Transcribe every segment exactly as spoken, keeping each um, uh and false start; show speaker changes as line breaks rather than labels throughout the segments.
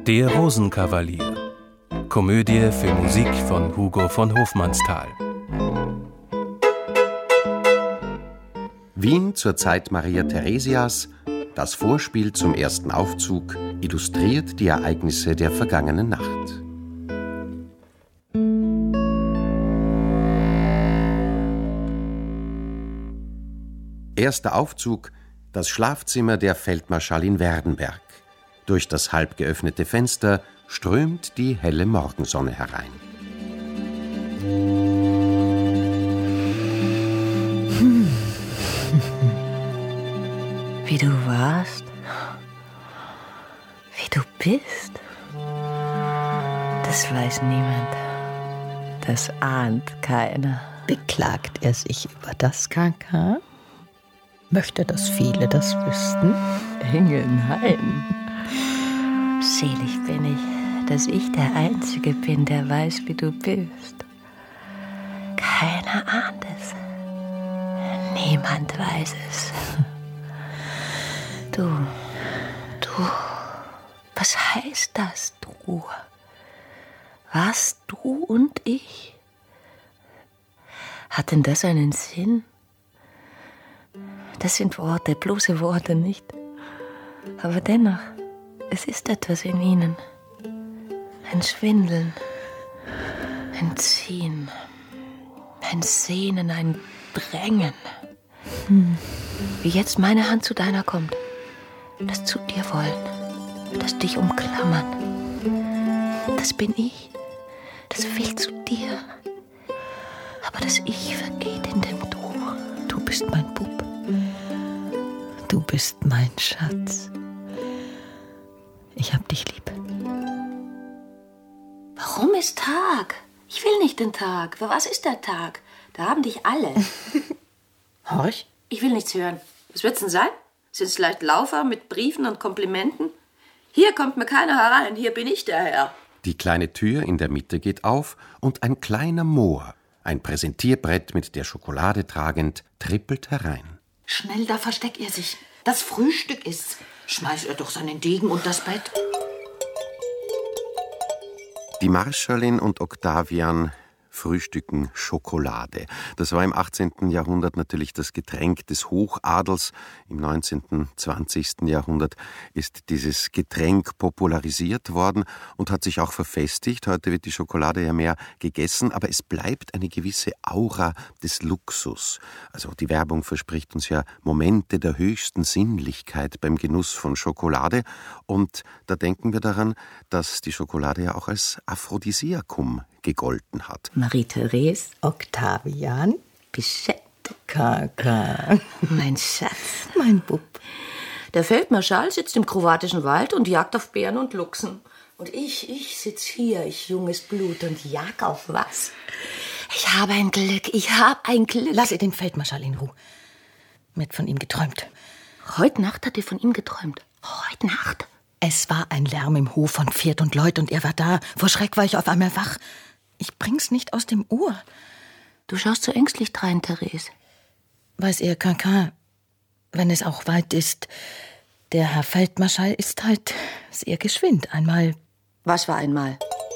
Der Rosenkavalier. Komödie für Musik von Hugo von Hofmannsthal.
Wien zur Zeit Maria Theresias, das Vorspiel zum ersten Aufzug, illustriert die Ereignisse der vergangenen Nacht. Erster Aufzug, das Schlafzimmer der Feldmarschallin Werdenberg. Durch das halb geöffnete Fenster strömt die helle Morgensonne herein.
Wie du warst, wie du bist, das weiß niemand. Das ahnt keiner.
Beklagt er sich über das, K K? Möchte, dass viele das wüssten?
Engel, nein. Selig bin ich, dass ich der Einzige bin, der weiß, wie du bist. Keiner ahnt es. Niemand weiß es. Du, du, was heißt das, du? Was, du und ich? Hat denn das einen Sinn? Das sind Worte, bloße Worte, nicht? Aber dennoch, es ist etwas in ihnen. Ein Schwindeln, ein Ziehen, ein Sehnen, ein Drängen. Hm. Wie jetzt meine Hand zu deiner kommt. Das zu dir wollen, das dich umklammern. Das bin ich, das will zu dir. Aber das Ich vergeht in dem Du.
Du bist mein Bub. Du bist mein Schatz. Ich hab dich lieb.
Warum ist Tag? Ich will nicht den Tag. Für was ist der Tag? Da haben dich alle.
Horch?
Ich will nichts hören. Was wird's denn sein? Sind es leicht Laufer mit Briefen und Komplimenten? Hier kommt mir keiner herein, hier bin ich der Herr.
Die kleine Tür in der Mitte geht auf und ein kleiner Mohr, ein Präsentierbrett mit der Schokolade tragend, trippelt herein.
Schnell, da versteckt er sich. Das Frühstück ist's. Schmeiß er doch seinen Degen und das Bett.
Die Marschallin und Octavian frühstücken Schokolade. Das war im achtzehnten Jahrhundert natürlich das Getränk des Hochadels. Im neunzehnten, zwanzigsten Jahrhundert ist dieses Getränk popularisiert worden und hat sich auch verfestigt. Heute wird die Schokolade ja mehr gegessen, aber es bleibt eine gewisse Aura des Luxus. Also die Werbung verspricht uns ja Momente der höchsten Sinnlichkeit beim Genuss von Schokolade. Und da denken wir daran, dass die Schokolade ja auch als Aphrodisiakum gegolten hat.
Marie-Therese,
Octavian,
Bichette,
K K,
mein Schatz,
mein Bub.
Der Feldmarschall sitzt im kroatischen Wald und jagt auf Bären und Luchsen. Und ich, ich sitz hier, ich junges Blut, und jag auf was? Ich habe ein Glück, ich habe ein Glück.
Lass ihr den Feldmarschall in Ruhe. Mir hat von ihm geträumt.
Heute Nacht hat ihr von ihm geträumt. Heute Nacht?
Es war ein Lärm im Hof von Pferd und Leut und er war da. Vor Schreck war ich auf einmal wach. Ich bring's nicht aus dem Ohr.
Du schaust so ängstlich drein, Therese.
Weiß ihr, K K, wenn es auch weit ist, der Herr Feldmarschall ist halt sehr geschwind. Einmal...
Was war einmal?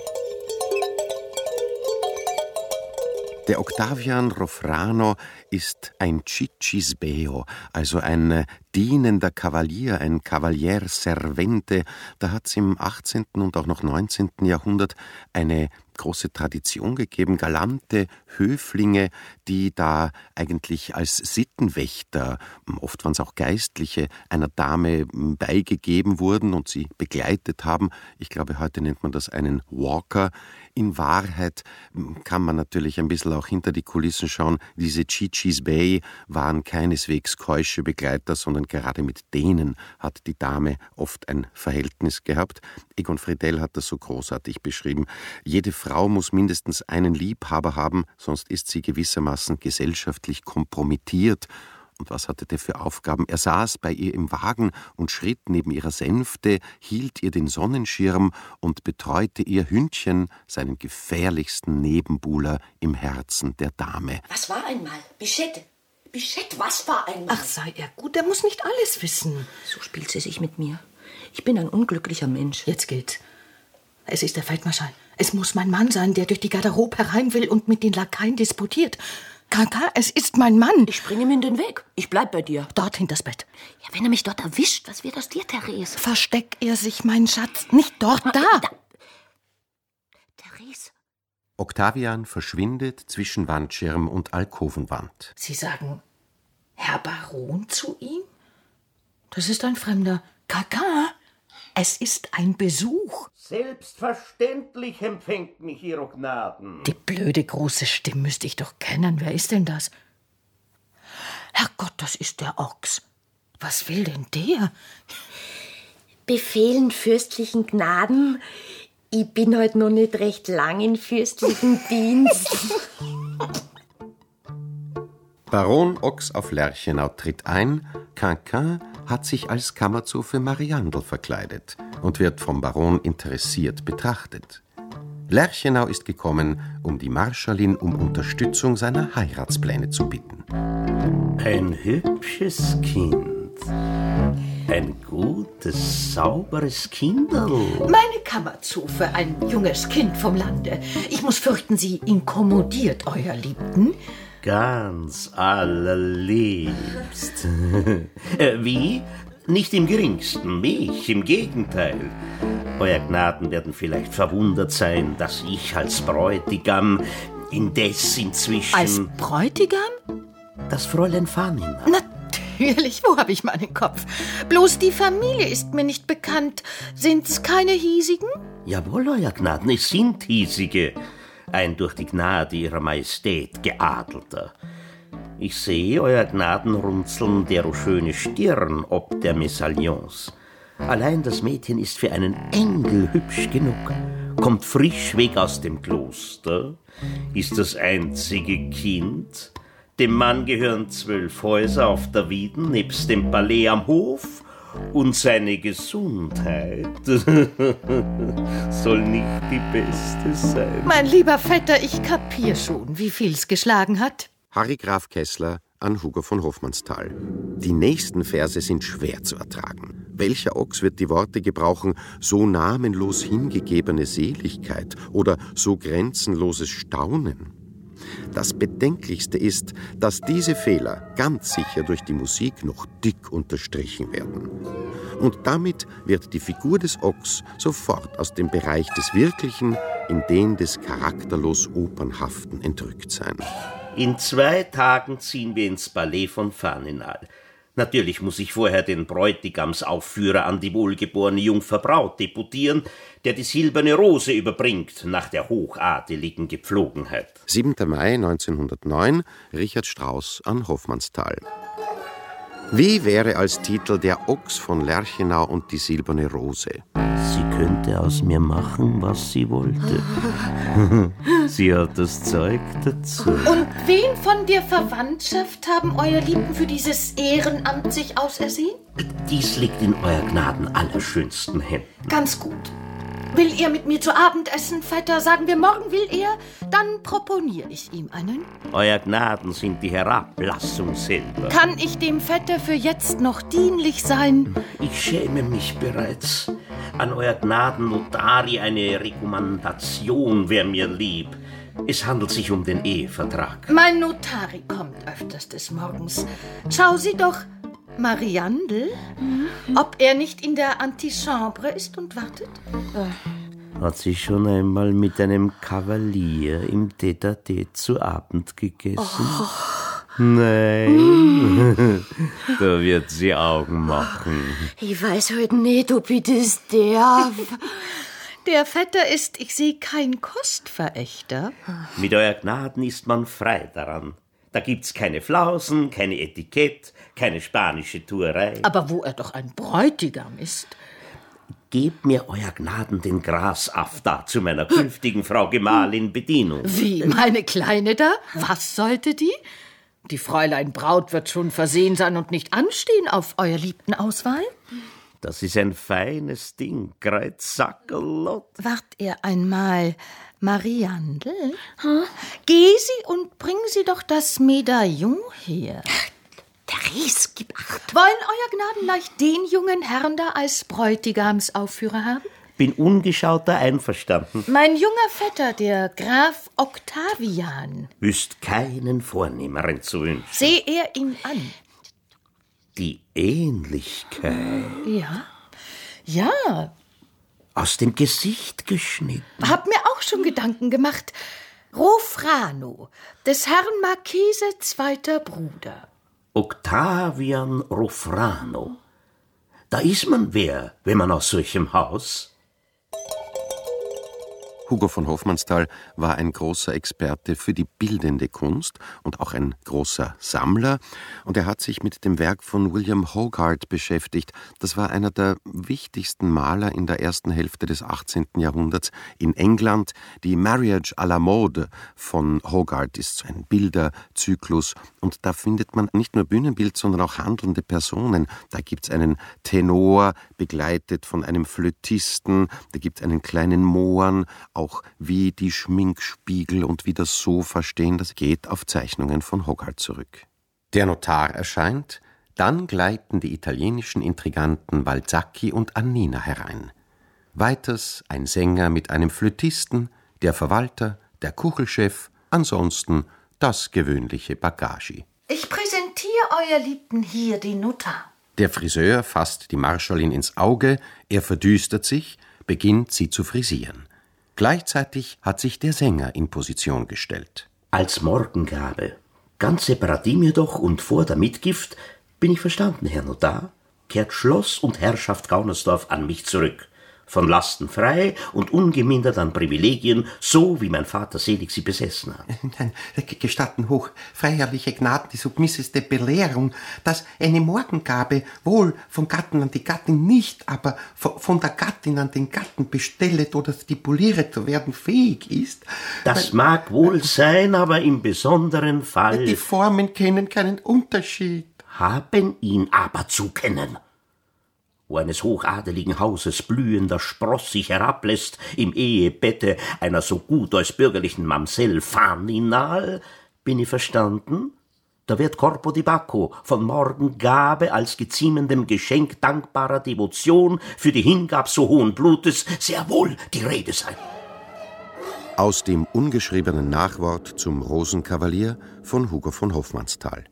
Der Octavian Rofrano ist ein Cicisbeo, also ein äh, dienender Kavalier, ein Cavalier Servente. Da hat es im achtzehnten und auch noch neunzehnten Jahrhundert eine große Tradition gegeben, galante Höflinge, die da eigentlich als Sittenwächter, oft waren es auch Geistliche, einer Dame beigegeben wurden und sie begleitet haben. Ich glaube, heute nennt man das einen Walker. In Wahrheit kann man natürlich ein bisschen auch hinter die Kulissen schauen. Diese Cicisbei waren keineswegs keusche Begleiter, sondern gerade mit denen hat die Dame oft ein Verhältnis gehabt. Egon Friedell hat das so großartig beschrieben. Jede Frau muss mindestens einen Liebhaber haben, sonst ist sie gewissermaßen gesellschaftlich kompromittiert. Und was hatte der für Aufgaben? Er saß bei ihr im Wagen und schritt neben ihrer Sänfte, hielt ihr den Sonnenschirm und betreute ihr Hündchen, seinen gefährlichsten Nebenbuhler im Herzen der Dame.
Was war einmal? Bichette. Bichette, was war einmal?
Ach, sei er gut, er muss nicht alles wissen.
So spielt sie sich mit mir. Ich bin ein unglücklicher Mensch.
Jetzt gilt, Es ist der Feldmarschall. Es muss mein Mann sein, der durch die Garderobe herein will und mit den Lakaien disputiert. Kaka, es ist mein Mann.
Ich springe ihm in den Weg. Ich bleib bei dir.
Dort hinter das Bett.
Ja, wenn er mich dort erwischt, was wird aus dir, Therese?
Versteck er sich, mein Schatz. Nicht dort, da.
da. Therese.
Octavian verschwindet zwischen Wandschirm und Alkovenwand.
Sie sagen, Herr Baron zu ihm? Das ist ein Fremder. Kaka, es ist ein Besuch.
Selbstverständlich empfängt mich Ihre Gnaden.
Die blöde große Stimme müsste ich doch kennen. Wer ist denn das? Herrgott, das ist der Ochs. Was will denn der?
Befehlen fürstlichen Gnaden. Ich bin heute noch nicht recht lang in fürstlichen Dienst.
Baron Ochs auf Lerchenau tritt ein. Quinquin hat sich als Kammerzofe Mariandel verkleidet und wird vom Baron interessiert betrachtet. Lerchenau ist gekommen, um die Marschallin um Unterstützung seiner Heiratspläne zu bitten.
Ein hübsches Kind. Ein gutes, sauberes Kinderl.
Meine Kammerzofe, ein junges Kind vom Lande. Ich muss fürchten, sie inkommodiert, euer Liebten.
Ganz allerliebst. äh, wie? Nicht im geringsten, mich, im Gegenteil. Euer Gnaden werden vielleicht verwundert sein, dass ich als Bräutigam indes inzwischen...
Als Bräutigam?
Das Fräulein Fanina.
Natürlich, wo habe ich meinen Kopf? Bloß die Familie ist mir nicht bekannt. Sind's keine Hiesigen?
Jawohl, euer Gnaden, es sind Hiesige. Ein durch die Gnade ihrer Majestät geadelter. Ich sehe, euer Gnaden runzeln dero schöne Stirn ob der Mesalliance. Allein das Mädchen ist für einen Engel hübsch genug, kommt frisch weg aus dem Kloster, ist das einzige Kind. Dem Mann gehören zwölf Häuser auf der Wieden, nebst dem Palais am Hof, und seine Gesundheit soll nicht die beste sein.
Mein lieber Vetter, ich kapier schon, wie viel's geschlagen hat.
Harry Graf Kessler an Hugo von Hofmannsthal. Die nächsten Verse sind schwer zu ertragen. Welcher Ochs wird die Worte gebrauchen, so namenlos hingegebene Seligkeit oder so grenzenloses Staunen? Das Bedenklichste ist, dass diese Fehler ganz sicher durch die Musik noch dick unterstrichen werden. Und damit wird die Figur des Ochs sofort aus dem Bereich des Wirklichen in den des charakterlos Opernhaften entrückt sein.
In zwei Tagen ziehen wir ins Palais von Faninal. Natürlich muss ich vorher den Bräutigamsaufführer an die wohlgeborene Jungfer Braut deputieren, der die silberne Rose überbringt nach der hochadeligen Gepflogenheit.
siebter Mai neunzehnhundertneun, Richard Strauss an Hofmannsthal. Wie wäre als Titel Der Ochs von Lerchenau und die silberne Rose?
Sie könnte aus mir machen, was sie wollte. Sie hat das Zeug dazu.
Und wen von der Verwandtschaft haben euer Lieben für dieses Ehrenamt sich ausersehen?
Dies liegt in euer Gnaden allerschönsten Händen.
Ganz gut. Will er mit mir zu Abend essen, Vetter? Sagen wir, morgen will er? Dann proponiere ich ihm einen.
Euer Gnaden sind die Herablassung selber.
Kann ich dem Vetter für jetzt noch dienlich sein?
Ich schäme mich bereits. An euer Gnaden Notari eine Rekommandation wäre mir lieb. Es handelt sich um den Ehevertrag.
Mein Notari kommt öfters des Morgens. Schau sie doch, Mariandel, mhm. ob er nicht in der Antichambre ist und wartet?
Hat sie schon einmal mit einem Kavalier im Tête-à-Tête zu Abend gegessen? Oh. Nein, da wird sie Augen machen.
Ich weiß heute nicht, ob ich das darf.
Der Vetter ist, ich sehe, kein Kostverächter.
Mit euer Gnaden ist man frei daran. Da gibt's keine Flausen, keine Etikett, keine spanische Tuerei.
Aber wo er doch ein Bräutigam ist.
Gebt mir euer Gnaden den Grasaff da zu meiner künftigen Frau Gemahlin Bedienung.
Wie, meine Kleine da? Was sollte die? Die Fräulein Braut wird schon versehen sein und nicht anstehen auf euer liebten Auswahl.
Das ist ein feines Ding, Kreuzsackerlott.
Wart er einmal, Mariandel? Hm? Geh sie und bring sie doch das Medaillon her.
Therese, gib acht.
Wollen euer Gnaden leicht den jungen Herrn da als Bräutigamsaufführer haben?
bin ungeschauter einverstanden.
Mein junger Vetter, der Graf Octavian.
Wüsst keinen Vornehmeren zu wünschen.
Seh er ihn an.
Die Ähnlichkeit.
Ja, ja.
Aus dem Gesicht geschnitten.
Hab mir auch schon Gedanken gemacht. Rofrano, des Herrn Marchese zweiter Bruder.
Octavian Rofrano. Da ist man wer, wenn man aus solchem Haus...
Hugo von Hofmannsthal war ein großer Experte für die bildende Kunst und auch ein großer Sammler. Und er hat sich mit dem Werk von William Hogarth beschäftigt. Das war einer der wichtigsten Maler in der ersten Hälfte des achtzehnten Jahrhunderts in England. Die Marriage à la Mode von Hogarth ist so ein Bilderzyklus. Und da findet man nicht nur Bühnenbild, sondern auch handelnde Personen. Da gibt es einen Tenor, begleitet von einem Flötisten. Da gibt es einen kleinen Mohren. Auch wie die Schminkspiegel und wie das Sofa stehen, das geht auf Zeichnungen von Hogarth zurück. Der Notar erscheint, dann gleiten die italienischen Intriganten Valzacchi und Annina herein. Weiters ein Sänger mit einem Flötisten, der Verwalter, der Kuchelchef, ansonsten das gewöhnliche Bagagi.
Ich präsentiere euer Liebten hier, den Notar.
Der Friseur fasst die Marschallin ins Auge, er verdüstert sich, beginnt sie zu frisieren. Gleichzeitig hat sich der Sänger in Position gestellt.
Als Morgengabe, ganz separat mir doch und vor der Mitgift, bin ich verstanden, Herr Notar, kehrt Schloss und Herrschaft Gaunersdorf an mich zurück. Von Lasten frei und ungemindert an Privilegien, so wie mein Vater selig sie besessen hat.
Nein, gestatten hoch, feierliche Gnaden, die submisseste Belehrung, dass eine Morgengabe wohl vom Gatten an die Gattin nicht, aber von der Gattin an den Gatten bestellet oder stipuliert zu werden fähig ist.
Das weil, mag wohl äh, sein, aber im besonderen Fall...
Die Formen kennen keinen Unterschied.
Haben ihn aber zu kennen. Wo eines hochadeligen Hauses blühender Spross sich herablässt im Ehebette einer so gut als bürgerlichen Mamsell Faninal, bin ich verstanden? Da wird Corpo di Bacco von Morgengabe als geziemendem Geschenk dankbarer Devotion für die Hingab so hohen Blutes sehr wohl die Rede sein.
Aus dem ungeschriebenen Nachwort zum Rosenkavalier von Hugo von Hofmannsthal.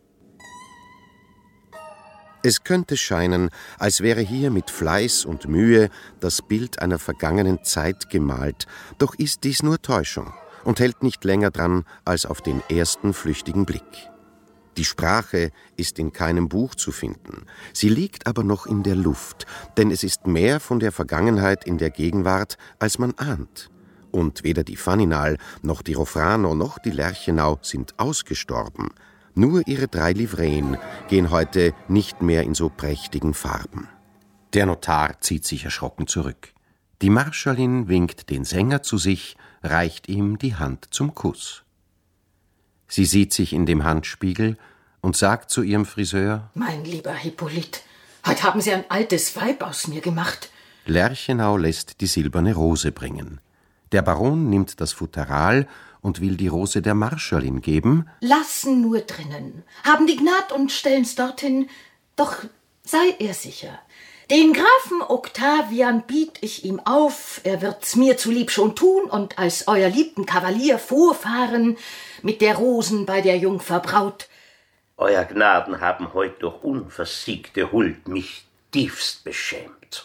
Es könnte scheinen, als wäre hier mit Fleiß und Mühe das Bild einer vergangenen Zeit gemalt, doch ist dies nur Täuschung und hält nicht länger dran als auf den ersten flüchtigen Blick. Die Sprache ist in keinem Buch zu finden, sie liegt aber noch in der Luft, denn es ist mehr von der Vergangenheit in der Gegenwart, als man ahnt. Und weder die Faninal, noch die Rofrano, noch die Lerchenau sind ausgestorben. Nur ihre drei Livreen gehen heute nicht mehr in so prächtigen Farben. Der Notar zieht sich erschrocken zurück. Die Marschallin winkt den Sänger zu sich, reicht ihm die Hand zum Kuss. Sie sieht sich in dem Handspiegel und sagt zu ihrem Friseur:
Mein lieber Hippolyt, heute haben Sie ein altes Weib aus mir gemacht.
Lerchenau lässt die silberne Rose bringen. Der Baron nimmt das Futteral und will die Rose der Marschallin geben.
Lassen nur drinnen, haben die Gnad und stellen's dorthin, doch sei er sicher. Den Grafen Octavian biet ich ihm auf, er wird's mir zulieb schon tun und als euer liebten Kavalier vorfahren mit der Rosen bei der Jungfer Braut.
Euer Gnaden haben heut durch unversiegte Huld mich tiefst beschämt.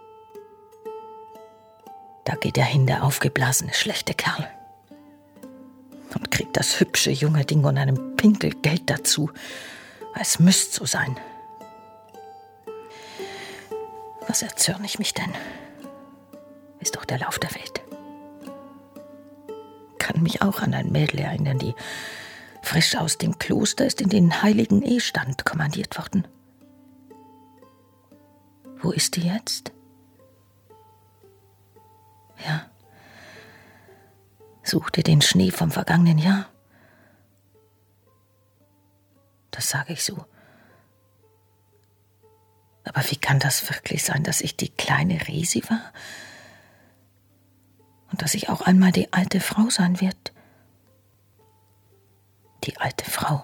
Da geht er hin, der aufgeblasene, schlechte Kerl. Und kriegt das hübsche junge Ding und einem Pinkel Geld dazu. Es müsst so sein. Was erzürn ich mich denn? Ist doch der Lauf der Welt. Kann mich auch an ein Mädel erinnern, die frisch aus dem Kloster ist in den heiligen Ehestand kommandiert worden. Wo ist die jetzt? Ja. Sucht ihr den Schnee vom vergangenen Jahr? Das sage ich so. Aber wie kann das wirklich sein, dass ich die kleine Resi war? Und dass ich auch einmal die alte Frau sein wird? Die alte Frau.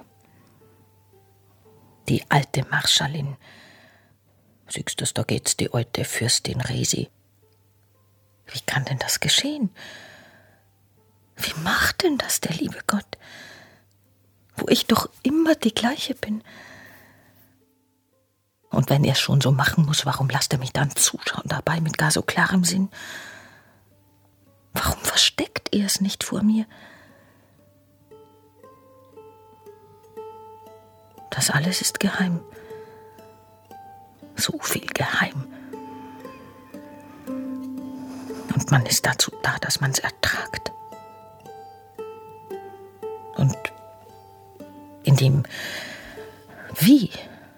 Die alte Marschallin. Siehst du, da geht's die alte Fürstin Resi. Wie kann denn das geschehen? Wie macht denn das der liebe Gott, wo ich doch immer die Gleiche bin? Und wenn er es schon so machen muss, warum lasst er mich dann zuschauen dabei mit gar so klarem Sinn? Warum versteckt er es nicht vor mir? Das alles ist geheim. So viel geheim. Und man ist dazu da, dass man es ertragt. Und in dem Wie,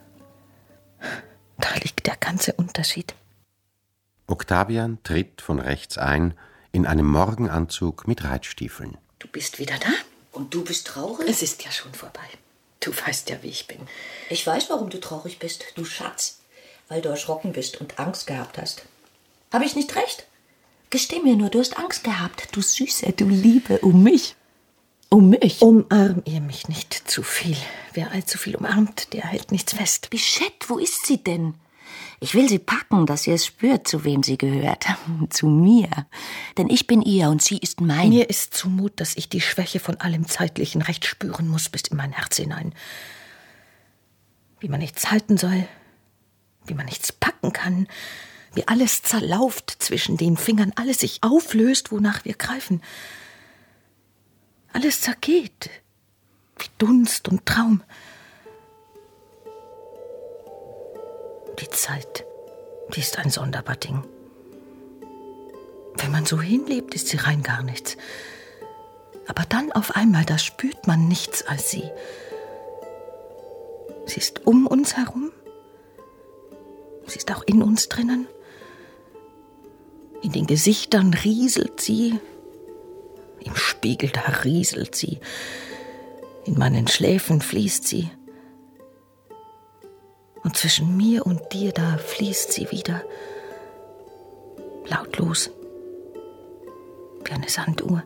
da liegt der ganze Unterschied.
Octavian tritt von rechts ein, in einem Morgenanzug mit Reitstiefeln.
Du bist wieder da?
Und du bist traurig?
Es ist ja schon vorbei. Du weißt ja, wie ich bin.
Ich weiß, warum du traurig bist, du Schatz. Weil du erschrocken bist und Angst gehabt hast. Habe ich nicht recht? Gesteh mir nur, du hast Angst gehabt, du Süße, du Liebe, um mich. Um mich.
Umarm ihr mich nicht zu viel. Wer allzu viel umarmt, der hält nichts fest.
Bichette, wo ist sie denn? Ich will sie packen, dass sie es spürt, zu wem sie gehört. Zu mir. Denn ich bin ihr und sie ist mein.
Mir ist zumut, dass ich die Schwäche von allem Zeitlichen recht spüren muss bis in mein Herz hinein. Wie man nichts halten soll, wie man nichts packen kann, wie alles zerlauft zwischen den Fingern, alles sich auflöst, wonach wir greifen. Alles zergeht, wie Dunst und Traum. Die Zeit, die ist ein sonderbar Ding. Wenn man so hinlebt, ist sie rein gar nichts. Aber dann auf einmal, da spürt man nichts als sie. Sie ist um uns herum. Sie ist auch in uns drinnen. In den Gesichtern rieselt sie. Im Spiegel, da rieselt sie. In meinen Schläfen fließt sie. Und zwischen mir und dir, da fließt sie wieder. Lautlos. Wie eine Sanduhr.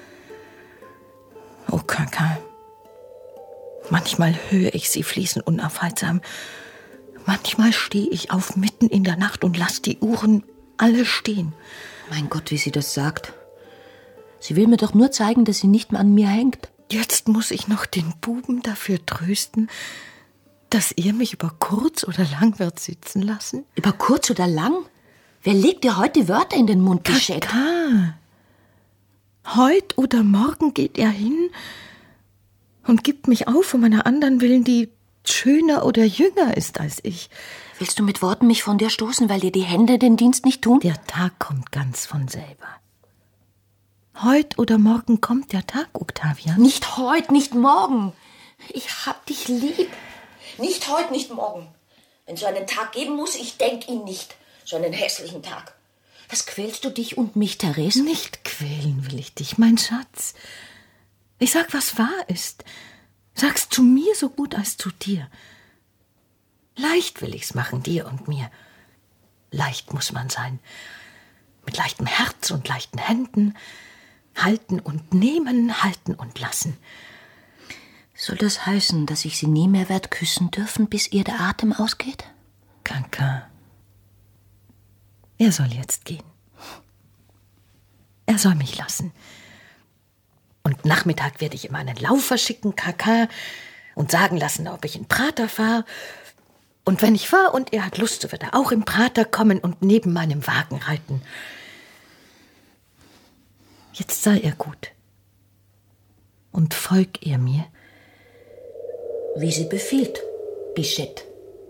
Oh, Kaka. Manchmal höre ich sie fließen unaufhaltsam. Manchmal stehe ich auf mitten in der Nacht und lasse die Uhren alle stehen.
Mein Gott, wie sie das sagt. Sie will mir doch nur zeigen, dass sie nicht mehr an mir hängt.
Jetzt muss ich noch den Buben dafür trösten, dass er mich über kurz oder lang wird sitzen lassen.
Über kurz oder lang? Wer legt dir heute Wörter in den Mund, Bichette?
Kaka. Heut oder morgen geht er hin und gibt mich auf um einer anderen willen, die schöner oder jünger ist als ich.
Willst du mit Worten mich von dir stoßen, weil dir die Hände den Dienst nicht tun?
Der Tag kommt ganz von selber. Heut oder morgen kommt der Tag, Octavian.
Nicht heut, nicht morgen. Ich hab dich lieb.
Nicht heute, nicht morgen. Wenn es so einen Tag geben muss, ich denk ihn nicht. So einen hässlichen Tag.
Was quälst du dich und mich, Therese?
Nicht quälen will ich dich, mein Schatz. Ich sag, was wahr ist. Sag's zu mir so gut als zu dir. Leicht will ich's machen, dir und mir. Leicht muss man sein. Mit leichtem Herz und leichten Händen. Halten und nehmen, halten und lassen.
Soll das heißen, dass ich sie nie mehr werd küssen dürfen, bis ihr der Atem ausgeht?
Kaka. Er soll jetzt gehen. Er soll mich lassen. Und Nachmittag werde ich ihm einen Laufer schicken, Kaka, und sagen lassen, ob ich in Prater fahre. Und wenn ich fahre und er hat Lust, so wird er auch im Prater kommen und neben meinem Wagen reiten. Jetzt sei er gut. Und folg ihr mir.
Wie sie befiehlt, Bichette.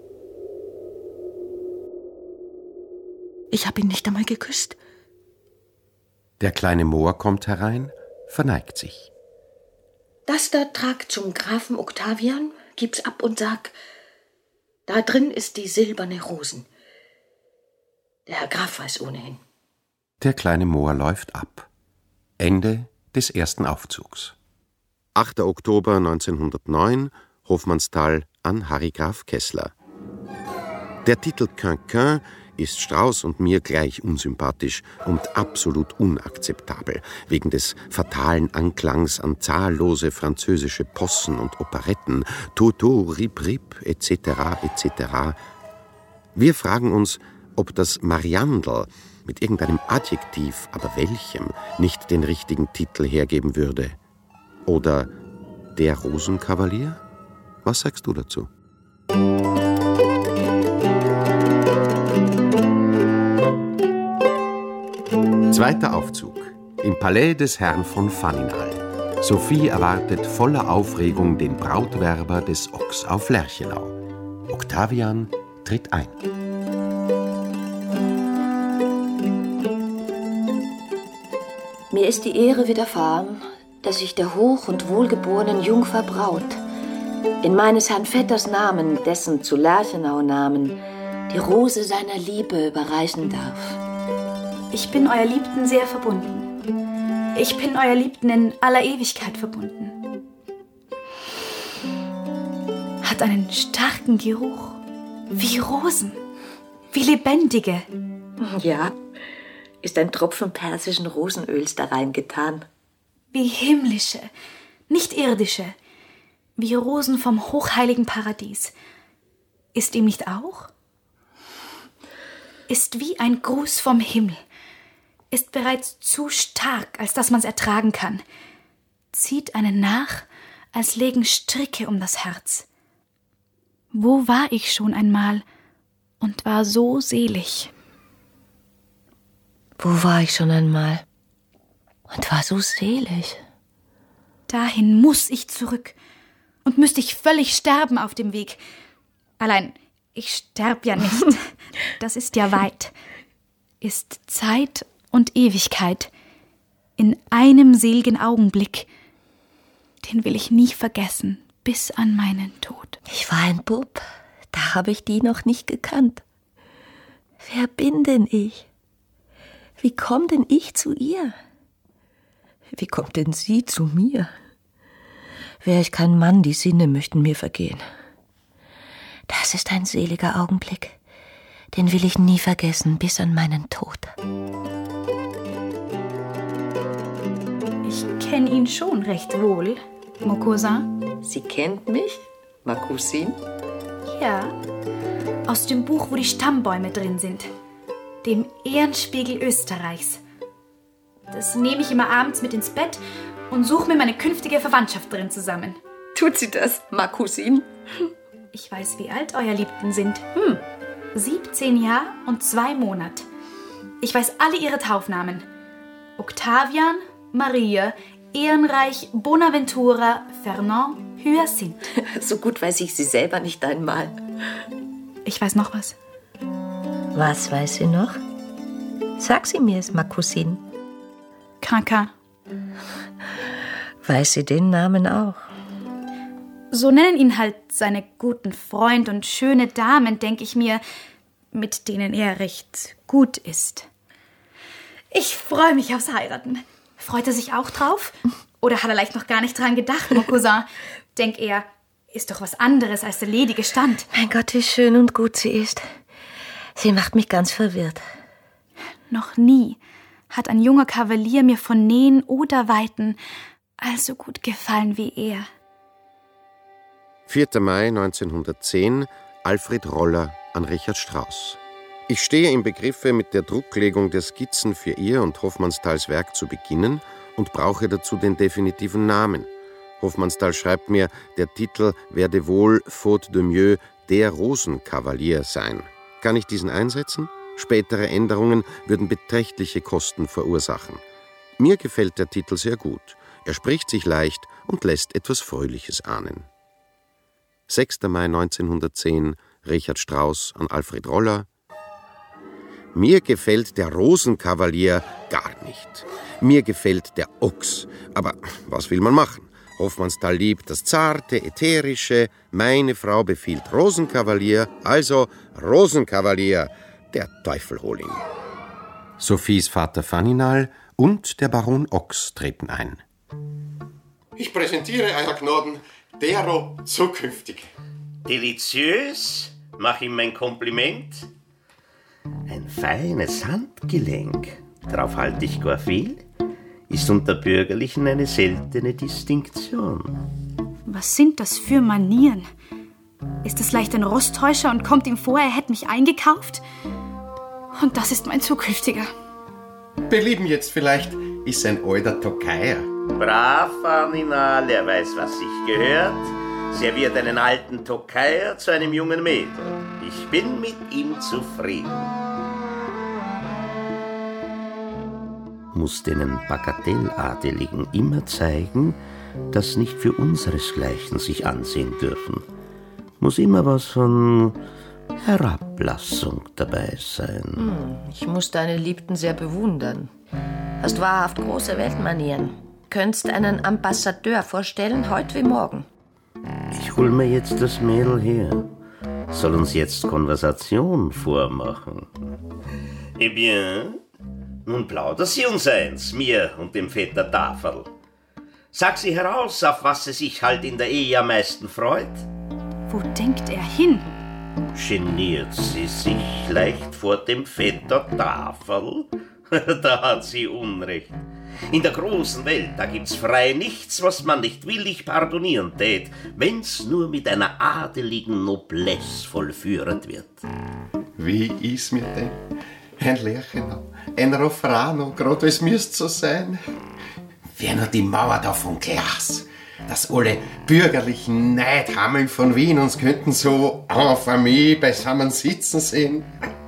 Ich habe ihn nicht einmal geküsst.
Der kleine Mohr kommt herein, verneigt sich.
Das da trag zum Grafen Octavian, gib's ab und sag, da drin ist die silberne Rosen. Der Herr Graf weiß ohnehin.
Der kleine Mohr läuft ab. Ende des ersten Aufzugs. achter Oktober neunzehnhundertneun, Hofmannsthal an Harry Graf Kessler. Der Titel Quinquin ist Strauss und mir gleich unsympathisch und absolut unakzeptabel, wegen des fatalen Anklangs an zahllose französische Possen und Operetten, Toto, Rip Rip et cetera et cetera. Wir fragen uns, ob das Mariandel mit irgendeinem Adjektiv, aber welchem, nicht den richtigen Titel hergeben würde. Oder der Rosenkavalier? Was sagst du dazu? Zweiter Aufzug. Im Palais des Herrn von Faninal. Sophie erwartet voller Aufregung den Brautwerber des Ochs auf Lerchenau. Octavian tritt ein.
Mir ist die Ehre widerfahren, dass ich der hoch- und wohlgeborenen Jungfer Braut in meines Herrn Vetters Namen, dessen zu Lerchenau Namen, die Rose seiner Liebe überreichen darf.
Ich bin euer Liebten sehr verbunden. Ich bin euer Liebten in aller Ewigkeit verbunden. Hat einen starken Geruch, wie Rosen, wie lebendige.
Ja, ist ein Tropfen persischen Rosenöls da reingetan.
Wie himmlische, nicht irdische, wie Rosen vom hochheiligen Paradies. Ist ihm nicht auch? Ist wie ein Gruß vom Himmel. Ist bereits zu stark, als dass man's ertragen kann. Zieht einen nach, als legen Stricke um das Herz. Wo war ich schon einmal und war so selig?
Wo war ich schon einmal und war so selig?
Dahin muss ich zurück und müsste ich völlig sterben auf dem Weg. Allein, ich sterb ja nicht. Das ist ja weit. Ist Zeit und Ewigkeit in einem sel'gen Augenblick. Den will ich nie vergessen, bis an meinen Tod.
Ich war ein Bub, da habe ich die noch nicht gekannt. Wer bin denn ich? Wie komm denn ich zu ihr? Wie kommt denn sie zu mir? Wär ich kein Mann, die Sinne möchten mir vergehen. Das ist ein seliger Augenblick, den will ich nie vergessen, bis an meinen Tod.
Ich kenne ihn schon recht wohl, mon cousin.
Sie kennt mich, ma cousine?
Ja, aus dem Buch, wo die Stammbäume drin sind. Dem Ehrenspiegel Österreichs. Das nehme ich immer abends mit ins Bett und suche mir meine künftige Verwandtschaft drin zusammen.
Tut sie das, ma cousine?
Ich weiß, wie alt euer Liebten sind. Hm. siebzehn Jahre und zwei Monate. Ich weiß alle ihre Taufnamen. Octavian, Maria, Ehrenreich, Bonaventura, Fernand, Hyacinth.
So gut weiß ich sie selber nicht einmal.
Ich weiß noch was.
Was weiß sie noch? Sag sie mir's, ma cousine.
Kranker.
Weiß sie den Namen auch?
So nennen ihn halt seine guten Freund und schöne Damen, denke ich mir, mit denen er recht gut ist. Ich freue mich aufs Heiraten. Freut er sich auch drauf? Oder hat er leicht noch gar nicht dran gedacht, mon Cousin? Denk er, ist doch was anderes als der ledige Stand.
Mein Gott, wie schön und gut sie ist. Sie macht mich ganz verwirrt.
Noch nie hat ein junger Kavalier mir von Nähen oder Weiten also gut gefallen wie er.
vierter Mai neunzehnhundertzehn, Alfred Roller an Richard Strauss. Ich stehe im Begriffe, mit der Drucklegung der Skizzen für ihr und Hofmannsthals Werk zu beginnen und brauche dazu den definitiven Namen. Hofmannsthal schreibt mir, der Titel werde wohl, faute de mieux, der Rosenkavalier sein. Kann ich diesen einsetzen? Spätere Änderungen würden beträchtliche Kosten verursachen. Mir gefällt der Titel sehr gut. Er spricht sich leicht und lässt etwas Fröhliches ahnen. sechster Mai neunzehnhundertzehn, Richard Strauss an Alfred Roller. Mir gefällt der Rosenkavalier gar nicht. Mir gefällt der Ochs. Aber was will man machen? Hofmannsthal liebt das Zarte, Ätherische. Meine Frau befiehlt Rosenkavalier, also Rosenkavalier. Der Teufel hol ihn. Sophies Vater Faninal und der Baron Ochs treten ein.
Ich präsentiere Euer Gnaden dero zukünftig.
Deliziös, mach ihm mein Kompliment. Ein feines Handgelenk, drauf halte ich gar viel, ist unter Bürgerlichen eine seltene Distinktion.
Was sind das für Manieren? Ist das leicht ein Rosttäuscher und kommt ihm vor, er hätte mich eingekauft? Und das ist mein zukünftiger.
Belieben jetzt vielleicht ist ein alter Tokaier.
Brav, Aninal, er weiß, was sich gehört. Serviert einen alten Tokaier zu einem jungen Mädel. Ich bin mit ihm zufrieden. Muss den Bagatelladeligen immer zeigen, dass nicht für unseresgleichen sich ansehen dürfen. Muss immer was von Herablassung dabei sein.
Hm, ich muss deine Liebten sehr bewundern. Hast wahrhaft große Weltmanieren. Könntest einen Ambassadeur vorstellen, heute wie morgen.
Ich hol mir jetzt das Mädel her. Soll uns jetzt Konversation vormachen. Eh bien, nun plaudert sie uns eins, mir und dem Vetter Taferl. Sag sie heraus, auf was sie sich halt in der Ehe am meisten freut.
Wo denkt er hin?
Geniert sie sich leicht vor dem Vetter Taferl? Da hat sie Unrecht. In der großen Welt, da gibt's frei nichts, was man nicht willig pardonieren tät, wenn's nur mit einer adeligen Noblesse vollführet wird.
Wie ist mir denn? Ein Lerchen, ein Rofrano, grad es müsst so sein. Wär nur die Mauer da von Glas, dass alle bürgerlichen Neidhammeln von Wien uns könnten so en famille beisammen sitzen sehen.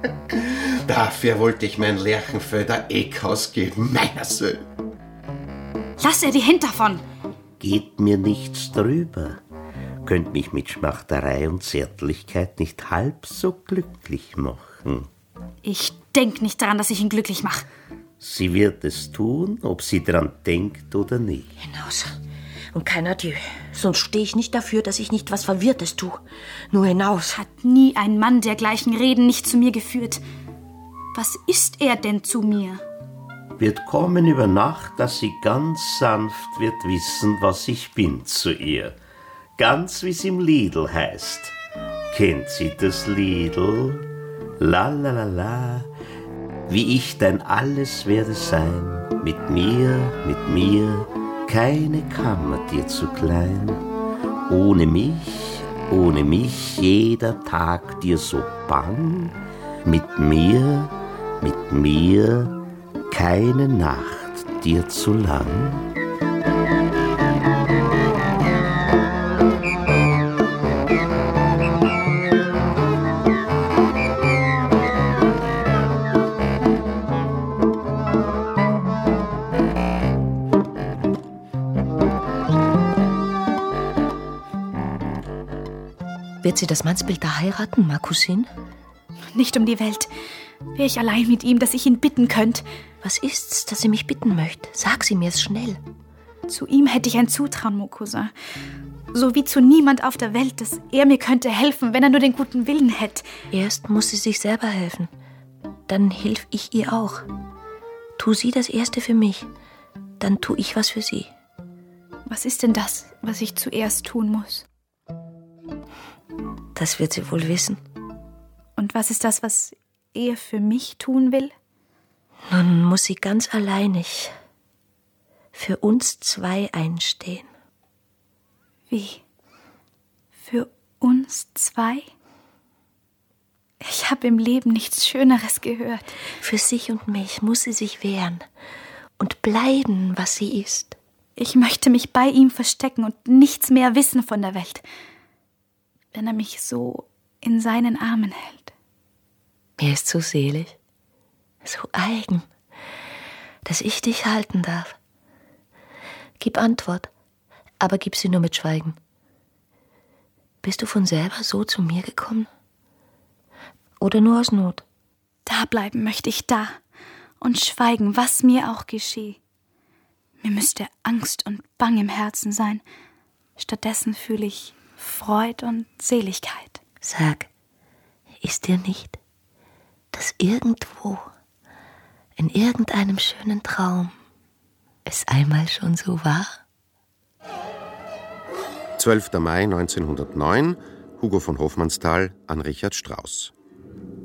Dafür wollte ich mein Lerchenföder Eckhaus geben, meiner Söhne.
Lass er die Hände davon!
Geht mir nichts drüber. Könnt mich mit Schmachterei und Zärtlichkeit nicht halb so glücklich machen.
Ich denk nicht daran, dass ich ihn glücklich mache.
Sie wird es tun, ob sie dran denkt oder nicht.
Hinaus. Und kein Adieu. Sonst stehe ich nicht dafür, dass ich nicht was Verwirrtes tue. Nur hinaus.
Hat nie ein Mann dergleichen Reden nicht zu mir geführt. Was ist er denn zu mir?
Wird kommen über Nacht, dass sie ganz sanft wird wissen, was ich bin zu ihr. Ganz wie's im Liedl heißt. Kennt sie das Liedl? La la la la. Wie ich dein Alles werde sein. Mit mir, mit mir. Keine Kammer dir zu klein. Ohne mich, ohne mich jeder Tag dir so bang. Mit mir, mit mir keine Nacht dir zu lang.
Wird sie das Mannsbild da heiraten, ma Cousine?
Nicht um die Welt. Wär ich allein mit ihm, dass ich ihn bitten könnt.
Was ist's, dass sie mich bitten möchte? Sag sie mir's schnell.
Zu ihm hätte ich ein Zutrauen, mon Cousin. So wie zu niemand auf der Welt, dass er mir könnte helfen, wenn er nur den guten Willen hätte.
Erst muss sie sich selber helfen. Dann hilf ich ihr auch. Tu sie das Erste für mich. Dann tu ich was für sie.
Was ist denn das, was ich zuerst tun muss?
Das wird sie wohl wissen.
Und was ist das, was er für mich tun will?
Nun muss sie ganz alleinig für uns zwei einstehen.
Wie? Für uns zwei? Ich habe im Leben nichts Schöneres gehört.
Für sich und mich muss sie sich wehren und bleiben, was sie ist.
Ich möchte mich bei ihm verstecken und nichts mehr wissen von der Welt, wenn er mich so in seinen Armen hält.
Mir ist so selig, so eigen, dass ich dich halten darf. Gib Antwort, aber gib sie nur mit Schweigen. Bist du von selber so zu mir gekommen? Oder nur aus Not?
Da bleiben möchte ich da und schweigen, was mir auch gescheh. Mir müsste Angst und Bang im Herzen sein. Stattdessen fühle ich Freud und Seligkeit.
Sag, ist dir nicht, dass irgendwo, in irgendeinem schönen Traum, es einmal schon so war?
zwölfter Mai neunzehnhundertneun, Hugo von Hofmannsthal an Richard Strauss.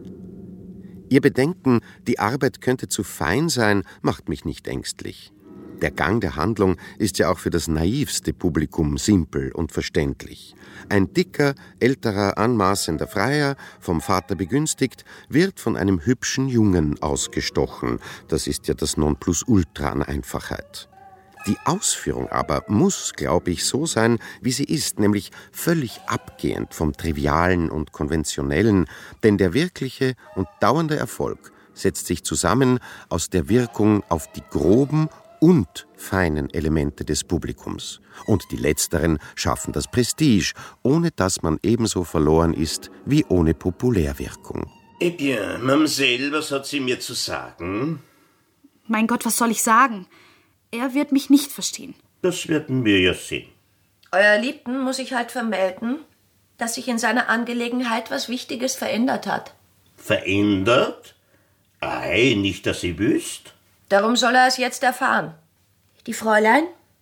Ihr Bedenken, die Arbeit könnte zu fein sein, macht mich nicht ängstlich. Der Gang der Handlung ist ja auch für das naivste Publikum simpel und verständlich. Ein dicker, älterer, anmaßender Freier, vom Vater begünstigt, wird von einem hübschen Jungen ausgestochen. Das ist ja das Nonplusultra an Einfachheit. Die Ausführung aber muss, glaube ich, so sein, wie sie ist, nämlich völlig abgehend vom Trivialen und Konventionellen, denn der wirkliche und dauernde Erfolg setzt sich zusammen aus der Wirkung auf die groben und feinen Elemente des Publikums. Und die letzteren schaffen das Prestige, ohne dass man ebenso verloren ist wie ohne Populärwirkung.
Eh bien, Mamsell, was hat sie mir zu sagen?
Mein Gott, was soll ich sagen? Er wird mich nicht verstehen.
Das werden wir ja sehen.
Euer Liebten muss ich halt vermelden, dass sich in seiner Angelegenheit was Wichtiges verändert hat.
Verändert? Ei, nicht, dass Sie wüsst.
Darum soll er es jetzt erfahren. Die Fräulein?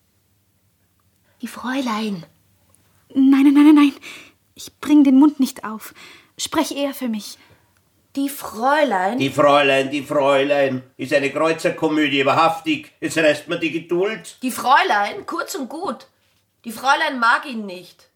Die Fräulein.
Nein, nein, nein, nein. Ich bring den Mund nicht auf. Sprech eher für mich.
Die Fräulein?
Die Fräulein, die Fräulein. Ist eine Kreuzerkomödie, wahrhaftig. Jetzt reißt mir die Geduld.
Die Fräulein, kurz und gut. Die Fräulein mag ihn nicht.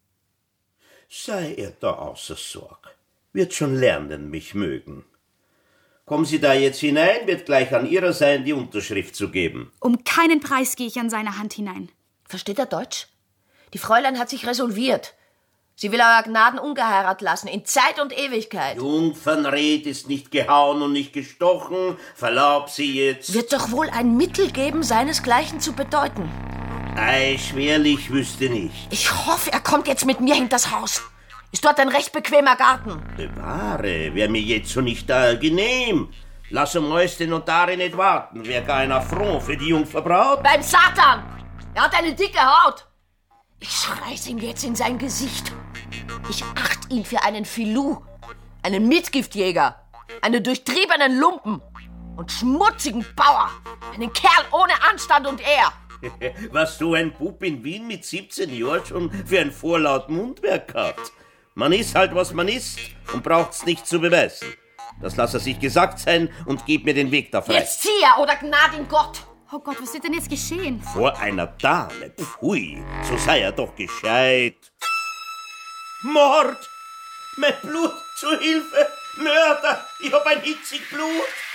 Sei er da außer Sorg. Wird schon lernen, mich mögen. Kommen Sie da jetzt hinein, wird gleich an Ihrer sein, die Unterschrift zu geben.
Um keinen Preis gehe ich an seine Hand hinein.
Versteht er Deutsch? Die Fräulein hat sich resolviert. Sie will euer Gnaden ungeheiratet lassen, in Zeit und Ewigkeit.
Jungfernred ist nicht gehauen und nicht gestochen. Verlaub sie jetzt.
Wird doch wohl ein Mittel geben, seinesgleichen zu bedeuten.
Ei, schwerlich wüsste nicht.
Ich hoffe, er kommt jetzt mit mir hinters Haus. Ist dort ein recht bequemer Garten.
Bewahre, wär mir jetzt so nicht da genehm. Lass um euch den Notare nicht warten. Wär gar ein Affront für die Jungfer Braut.
Beim Satan! Er hat eine dicke Haut. Ich schreiß ihm jetzt in sein Gesicht. Ich acht ihn für einen Filou, einen Mitgiftjäger, einen durchtriebenen Lumpen und schmutzigen Bauer, einen Kerl ohne Anstand und Ehr.
Was so ein Bub in Wien mit siebzehn Jahren schon für ein vorlaut Mundwerk hat. Man ist halt, was man ist und braucht's nicht zu beweisen. Das lass er sich gesagt sein und gib mir den Weg da frei.
Jetzt zieh er oder gnad ihn Gott.
Oh Gott, was wird denn jetzt geschehen?
Vor einer Dame, pfui, so sei er doch gescheit. Mord! Mein Blut, zu Hilfe! Mörder! Ich hab ein hitzig Blut!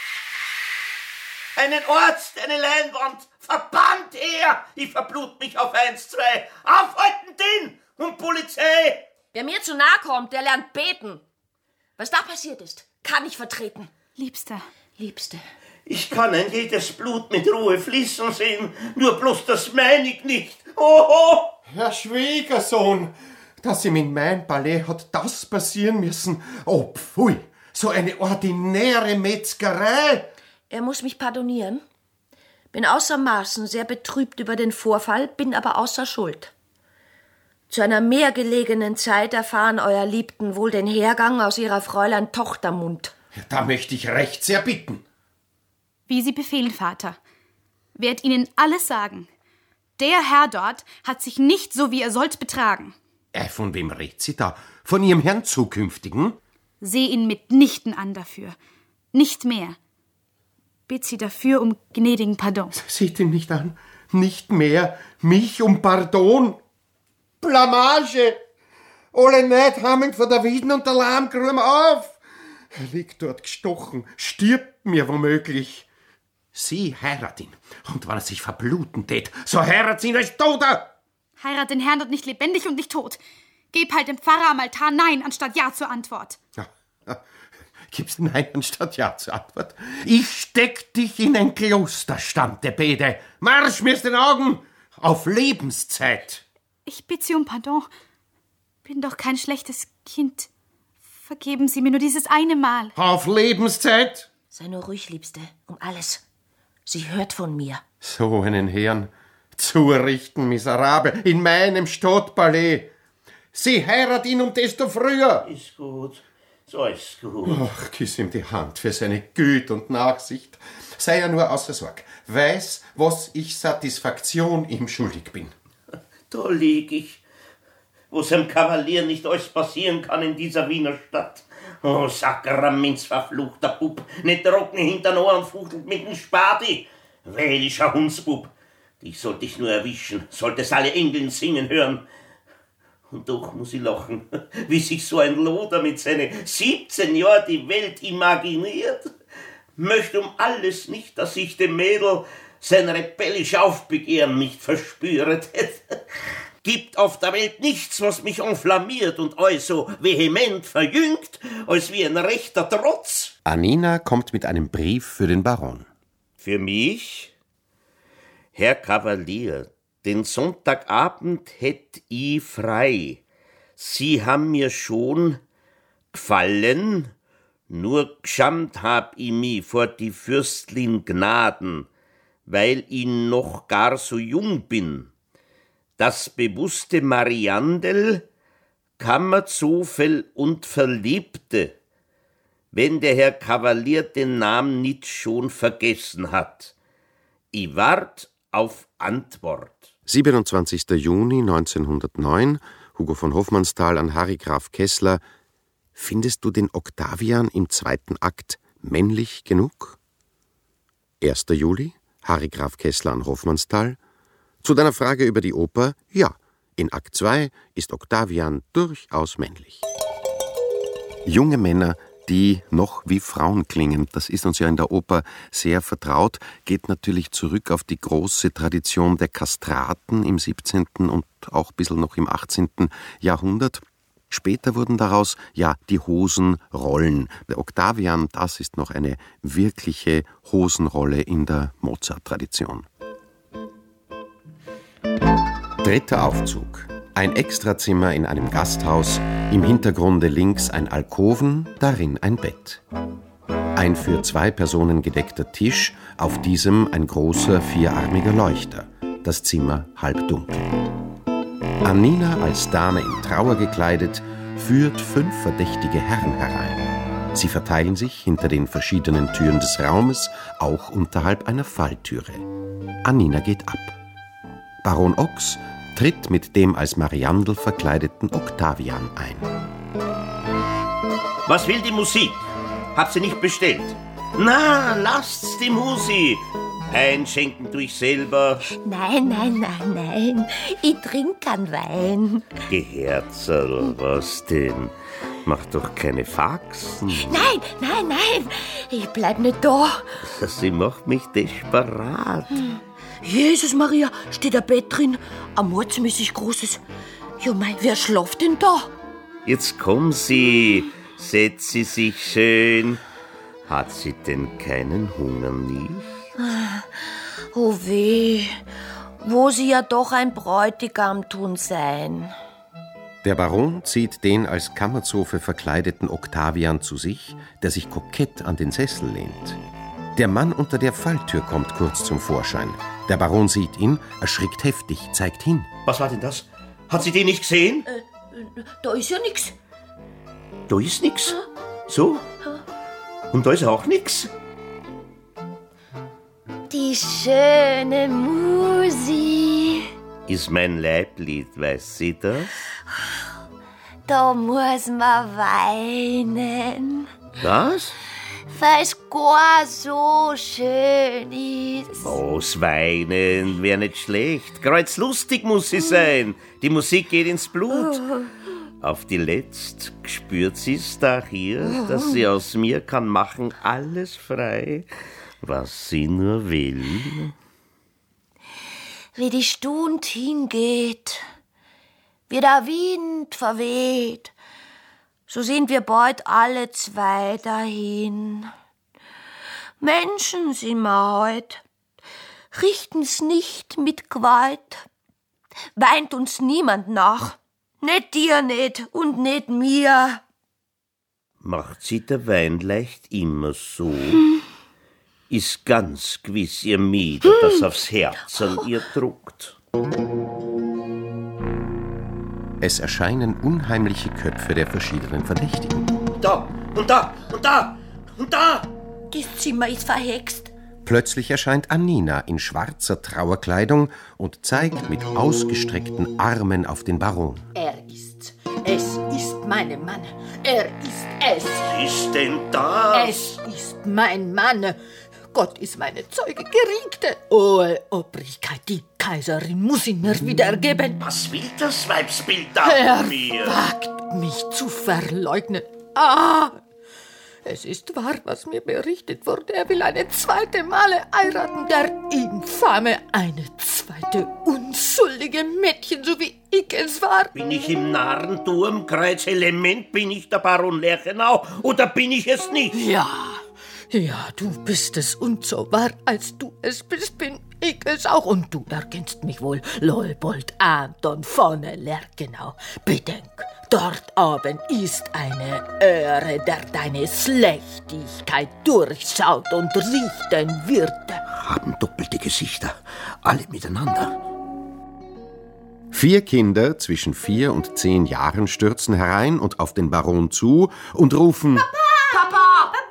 Einen Arzt, eine Leinwand! Verbannt her! Ich verblut mich auf eins, zwei! Aufhalten den! Und Polizei!
Wer mir zu nahe kommt, der lernt beten. Was da passiert ist, kann ich vertreten.
Liebster.
Liebste.
Ich kann ein jedes Blut mit Ruhe fließen sehen, nur bloß das meinig nicht. Oho!
Herr Schwiegersohn, dass ihm in mein Palais hat das passieren müssen. Oh, pfui, so eine ordinäre Metzgerei.
Er muss mich pardonieren. Bin außer Maßen sehr betrübt über den Vorfall, bin aber außer Schuld. Zu einer mehr gelegenen Zeit erfahren euer Liebten wohl den Hergang aus ihrer Fräulein Tochtermund.
Da möchte ich recht sehr bitten.
Wie Sie befehlen, Vater. Werd Ihnen alles sagen. Der Herr dort hat sich nicht so, wie er sollt, betragen.
Äh, von wem redet sie da? Von Ihrem Herrn Zukünftigen?
Seh ihn mitnichten an dafür. Nicht mehr. Bitt Sie dafür um gnädigen Pardon.
Seht ihn nicht an. Nicht mehr. Mich um Pardon. Blamage! Alle Neid hammeln von der Wieden und der Lahmgrum auf. Er liegt dort gestochen, stirbt mir womöglich. Sie heirat ihn, und wenn er sich verbluten tät, so heirat sie ihn als Toter.
Heirat den Herrn dort nicht lebendig und nicht tot. Geb halt dem Pfarrer am Altar Nein anstatt Ja zur Antwort.
Ja, ja. Gibst Nein anstatt Ja zur Antwort? Ich steck dich in ein Kloster, stammte Bede. Marsch mir's den Augen! Auf Lebenszeit!
Ich bitte Sie um Pardon. Bin doch kein schlechtes Kind. Vergeben Sie mir nur dieses eine Mal.
Auf Lebenszeit?
Sei nur ruhig, Liebste, um alles. Sie hört von mir.
So einen Herrn zurichten, miserabel, in meinem Stadtpalais. Sie heirat ihn um desto früher.
Ist gut, so ist gut.
Ach, küss ihm die Hand für seine Güte und Nachsicht. Sei ja nur außer Sorg. Weiß, was ich Satisfaktion ihm schuldig bin.
Da lieg ich, wo's einem Kavalier nicht alles passieren kann in dieser Wiener Stadt. Oh, Sakraments, verfluchter Bub, nicht trocken hinter Ohr und fuchtelt mit dem Spati. Wählischer Hundsbub, Dich sollte ich nur erwischen, sollte es alle Engeln singen hören. Und doch muss ich lachen, wie sich so ein Loder mit seinen siebzehn Jahren die Welt imaginiert. Möchte um alles nicht, dass ich dem Mädel sein rebellisch Aufbegehren nicht verspüret hätte. Gibt auf der Welt nichts, was mich enflammiert und euch so vehement verjüngt, als wie ein rechter Trotz.
Annina kommt mit einem Brief für den Baron.
Für mich? Herr Kavalier, den Sonntagabend hätt ich frei. Sie haben mir schon gefallen, nur geschammt hab ich mi vor die Fürstlin Gnaden, weil ich noch gar so jung bin. Das bewusste Mariandel, Kammerzufall und Verliebte, wenn der Herr Kavalier den Namen nicht schon vergessen hat. Ich wart auf Antwort.
siebenundzwanzigster Juni neunzehnhundertneun, Hugo von Hofmannsthal an Harry Graf Kessler. Findest du den Octavian im zweiten Akt männlich genug? erster Juli, Harry Graf Kessler an Hofmannsthal. Zu deiner Frage über die Oper, ja, in Akt zwei ist Octavian durchaus männlich. Junge Männer, die noch wie Frauen klingen, das ist uns ja in der Oper sehr vertraut, geht natürlich zurück auf die große Tradition der Kastraten im siebzehnten und auch ein bisschen noch im achtzehnten Jahrhundert. Später wurden daraus ja die Hosenrollen. Der Octavian, das ist noch eine wirkliche Hosenrolle in der Mozart-Tradition. Dritter Aufzug. Ein Extrazimmer in einem Gasthaus, im Hintergrunde links ein Alkoven, darin ein Bett. Ein für zwei Personen gedeckter Tisch, auf diesem ein großer vierarmiger Leuchter, das Zimmer halbdunkel. Annina, als Dame in Trauer gekleidet, führt fünf verdächtige Herren herein. Sie verteilen sich hinter den verschiedenen Türen des Raumes, auch unterhalb einer Falltüre. Annina geht ab. Baron Ochs tritt mit dem als Mariandel verkleideten Octavian ein.
Was will die Musik? Hab sie nicht bestellt. Na, lasst's die Musik. Einschenken tu ich selber.
Nein, nein, nein, nein. Ich trinke keinen Wein.
Geherzerl, was denn? Mach doch keine Faxen.
Nein, nein, nein. Ich bleib nicht da.
Sie macht mich desperat.
Hm. Jesus Maria, steht ein Bett drin, ein mordsmäßig großes. Ja, mei, wer schlaft denn da?
Jetzt kommen Sie, setz Sie sich schön. Hat sie denn keinen Hunger nicht?
Oh weh, wo sie ja doch ein Bräutigam tun sein.
Der Baron zieht den als Kammerzofe verkleideten Octavian zu sich, der sich kokett an den Sessel lehnt. Der Mann unter der Falltür kommt kurz zum Vorschein. Der Baron sieht ihn, erschrickt heftig, zeigt hin.
Was war denn das? Hat sie den nicht gesehen?
Äh, da ist ja nix.
Da ist nix? So? Und da ist auch nix?
Die schöne Musi.
Ist mein Leiblied, weiß sie das?
Da muss man weinen.
Was?
Weil es gar so schön ist.
Was weinen, wär nicht schlecht. Kreuzlustig muss sie sein. Die Musik geht ins Blut. Auf die Letzt spürt sie's da hier, dass sie aus mir kann machen alles frei, was sie nur will.
Wie die Stund hingeht, wie der Wind verweht, so sind wir bald alle zwei dahin. Menschen sind wir heut, richten's nicht mit Gewalt, weint uns niemand nach, nicht dir nicht und nicht mir.
Macht sie der Wein leicht immer so? Hm. Ist ganz gewiss ihr Mieder, hm. das aufs Herz an ihr druckt.
Es erscheinen unheimliche Köpfe der verschiedenen Verdächtigen.
Da und da und da und da!
Das Zimmer ist verhext.
Plötzlich erscheint Annina in schwarzer Trauerkleidung und zeigt mit ausgestreckten Armen auf den Baron.
Er ist, es ist mein Mann. Er ist es.
Was ist denn das?
Es ist mein Mann. Gott ist meine Zeuge, Geriegte. Oh, Obrigkeit, die Kaiserin muss ihn mir wiedergeben.
Was will das Weibsbild da
Er
von mir?
wagt mich zu verleugnen. Ah, es ist wahr, was mir berichtet wurde. Er will eine zweite Male heiraten, der Infame. Eine zweite unschuldige Mädchen, so wie ich es war.
Bin ich im Narrenturm, Kreuzelement, bin ich der Baron Lerchenau oder bin ich es nicht?
Ja, ja, du bist es und so wahr, als du es bist, bin ich es auch. Und du erkennst mich wohl, Leopold Anton von Lerchenau. Bedenk, dort oben ist eine Öhre, der deine Schlechtigkeit durchschaut und richten wird.
Haben doppelte Gesichter, alle miteinander.
Vier Kinder zwischen vier und zehn Jahren stürzen herein und auf den Baron zu und rufen:
Papa! Papa!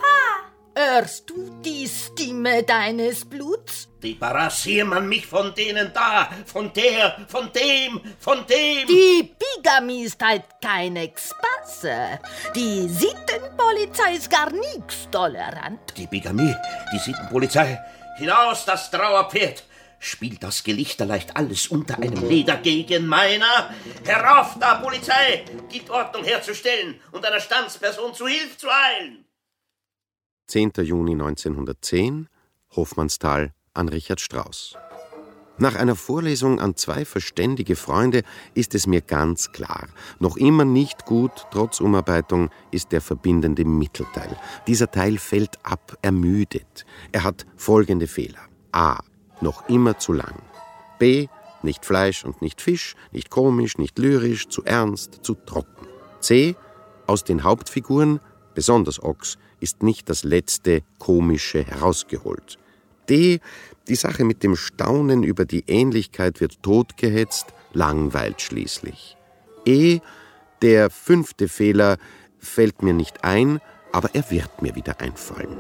Hörst du die Stimme deines Bluts?
Debarrassier man mich von denen da, von der, von dem, von dem.
Die Bigamie ist halt keine Spasse. Die Sittenpolizei ist gar nichts tolerant.
Die Bigamie, die Sittenpolizei, hinaus das Trauerpferd. Spielt das Gelichter leicht alles unter einem Leder gegen meiner? Herauf da, Polizei! Gibt Ordnung herzustellen und einer Standsperson zu Hilfe zu eilen!
zehnter Juni neunzehnhundertzehn, Hofmannsthal an Richard Strauss. Nach einer Vorlesung an zwei verständige Freunde ist es mir ganz klar, noch immer nicht gut, trotz Umarbeitung, ist der verbindende Mittelteil. Dieser Teil fällt ab, ermüdet. Er hat folgende Fehler. A. Noch immer zu lang. B. Nicht Fleisch und nicht Fisch, nicht komisch, nicht lyrisch, zu ernst, zu trocken. C. Aus den Hauptfiguren, besonders Ochs, ist nicht das letzte Komische herausgeholt. D. Die Sache mit dem Staunen über die Ähnlichkeit wird totgehetzt, langweilt schließlich. E. Der fünfte Fehler fällt mir nicht ein, aber er wird mir wieder einfallen.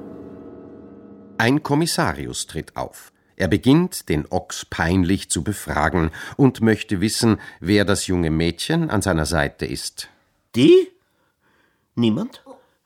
Ein Kommissarius tritt auf. Er beginnt, den Ochs peinlich zu befragen und möchte wissen, wer das junge Mädchen an seiner Seite ist.
Die? Niemand?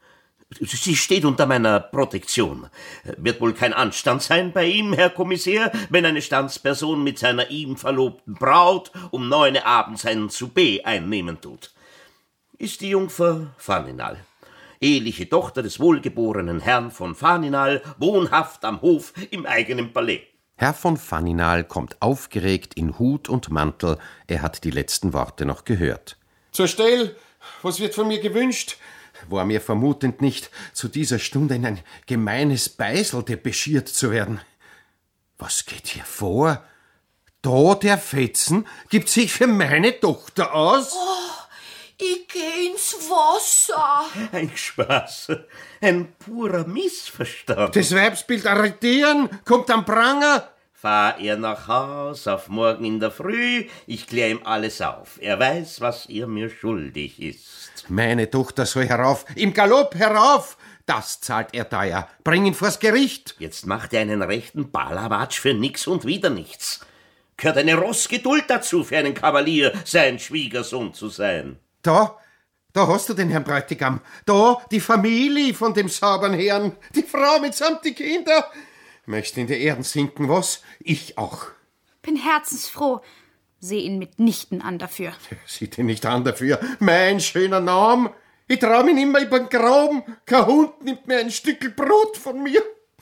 Sie steht unter meiner Protektion. Wird wohl kein Anstand sein bei ihm, Herr Kommissär, wenn eine Standsperson mit seiner ihm verlobten Braut um neun abends ein Souper einnehmen tut. Ist die Jungfer Faninal, eheliche Tochter des wohlgeborenen Herrn von Faninal, wohnhaft am Hof im eigenen Palais.
Herr von Faninal kommt aufgeregt in Hut und Mantel. Er hat die letzten Worte noch gehört.
Zur Stell, was wird von mir gewünscht?
War mir vermutend nicht, zu dieser Stunde in ein gemeines Beisel depeschiert zu werden. Was geht hier vor? Da der Fetzen gibt sich für meine Tochter aus?
Oh, ich geh ins Wasser.
Ein Spaß, ein purer Missverstand.
Das Weibsbild arretieren, kommt am Pranger.
Fahr er nach Haus auf morgen in der Früh, ich klär ihm alles auf. Er weiß, was er mir schuldig ist.
Meine Tochter soll herauf, im Galopp herauf! Das zahlt er teuer. Bring ihn vors Gericht.
Jetzt macht er einen rechten Balawatsch für nix und wieder nichts. Gehört eine Rossgeduld dazu, für einen Kavalier sein Schwiegersohn zu sein.
Da, da hast du den Herrn Bräutigam. Da die Familie von dem sauberen Herrn. Die Frau mitsamt die Kinder. Möchtest in die Erden sinken, was? Ich auch.
Bin herzensfroh. Seh ihn mitnichten an dafür.
Sieht ihn nicht an dafür. Mein schöner Name. Ich trau mich nimmer über den Graben. Kein Hund nimmt mir ein Stückel Brot von mir.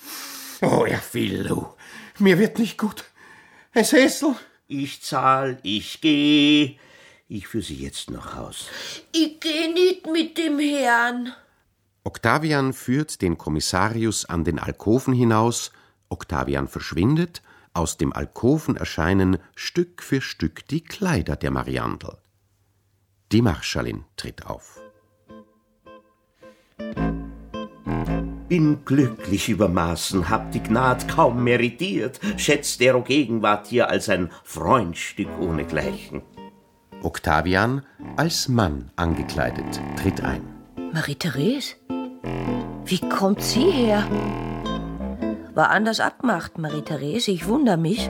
Oh, Herr Fillo, mir wird nicht gut. Ein Sessel.
Ich zahl, ich geh. Ich führ Sie jetzt nach Haus.
Ich geh nicht mit dem Herrn.
Octavian führt den Kommissarius an den Alkoven hinaus. Octavian verschwindet. Aus dem Alkoven erscheinen Stück für Stück die Kleider der Mariandel. Die Marschallin tritt auf.
Bin glücklich über Maßen, hab die Gnad kaum meritiert, schätzt dero Gegenwart hier als ein Freundstück ohnegleichen.
Octavian, als Mann angekleidet, tritt ein.
Marie-Therese? Wie kommt sie her? War anders abgemacht, Marie-Therese, ich wundere mich.